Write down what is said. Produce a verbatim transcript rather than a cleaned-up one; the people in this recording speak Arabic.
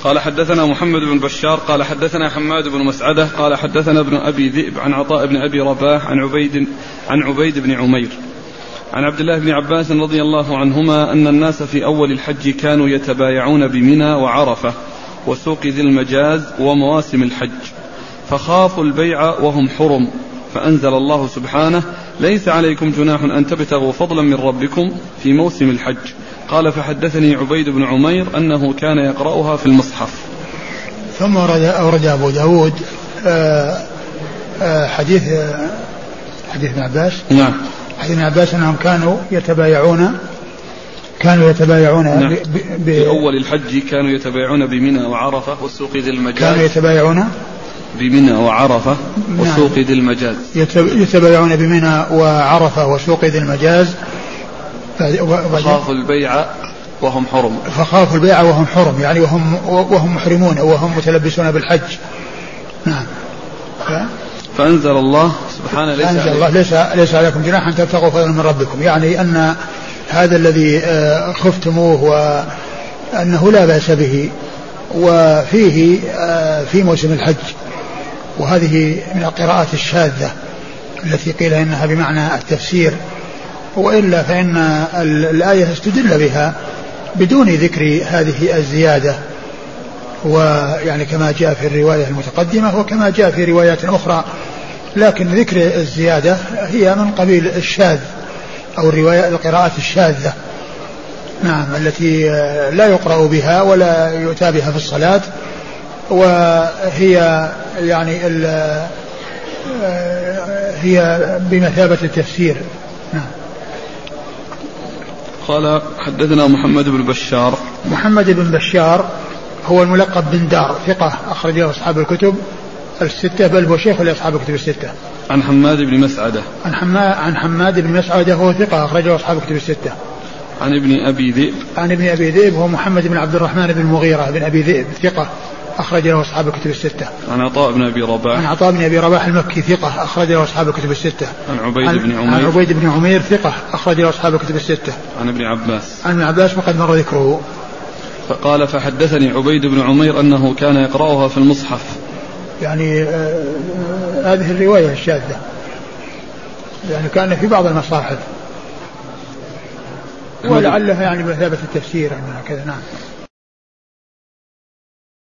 قال حدثنا محمد بن بشار قال حدثنا حماد بن مسعدة قال حدثنا ابن أبي ذئب عن عطاء بن أبي رباح عن عبيد عن عبيد بن عمير عن عبد الله بن عباس رضي الله عنهما أن الناس في أول الحج كانوا يتبايعون بمنى وعرفة وسوق ذي المجاز ومواسم الحج، فخافوا البيع وهم حرم، فأنزل الله سبحانه: ليس عليكم جناح أن تبتغوا فضلا من ربكم في موسم الحج. قال فحدثني عبيد بن عمير أنه كان يقرأها في المصحف. ثم أورد أبو داود حديث حديث ابن عباس. نعم. حديث ابن عباس أنهم كانوا يتبايعون كانوا يتبايعون نعم. ب... ب... في أول الحج كانوا يتبايعون بمنى وعرفة والسوق ذي المجاز. كانوا يتبايعون بمنى وعرفة وسوق ذي المجاز. يتبايعون بمنى وعرفة وسوق ذي المجاز. فخافوا البيع وهم حرم. فخافوا البيع وهم حرم، يعني وهم وهم محرمون وهم متلبسون بالحج. نعم. ف... فأنزل الله سبحانه: ليس أنزل الله ليس, ليس عليكم جناح أن تبتغوا فضلا من ربكم، يعني أن هذا الذي خفتموه وأنه لا بأس به وفيه في موسم الحج، وهذه من القراءات الشاذة التي قيل إنها بمعنى التفسير، وإلا فإن الآية استدل بها بدون ذكر هذه الزيادة، ويعني كما جاء في الرواية المتقدمة وكما جاء في روايات أخرى، لكن ذكر الزيادة هي من قبيل الشاذ أو الرواية القراءات الشاذة. نعم. التي لا يقرأ بها ولا يؤتى بها في الصلاة، وهي يعني هي بمثابة التفسير. نعم. قال حدثنا محمد بن بشار. محمد بن بشار هو الملقب بن دار، ثقة أخرجه أصحاب الكتب الستة، بل هو شيخ لأصحاب الكتب الستة. عن حماد بن مسعدة. عن حماد عن حماد بن مسعدة هو ثقة أخرجه أصحاب الكتب الستة. عن ابن أبي ذئب. عن ابن أبي ذئب هو محمد بن عبد الرحمن بن المغيرة بن أبي ذئب، ثقة أخرجه أصحاب الكتب الستة. عن عطاء بن أبي رباح. عن عطاء بن أبي رباح المكي، ثقة أخرجه أصحاب الكتب الستة. عن عبيد بن عمير. عن عبيد بن عمير، ثقة أخرجه أصحاب الكتب الستة. عن ابن عباس. عن ابن عباس وقد مر ذكره. فقال فحدثني عبيد بن عمير أنه كان يقرأها في المصحف، يعني آه هذه الرواية الشاذة، يعني كان في بعض المصاحف، ولعلها يعني بمثابة التفسير يعني هكذا. نعم.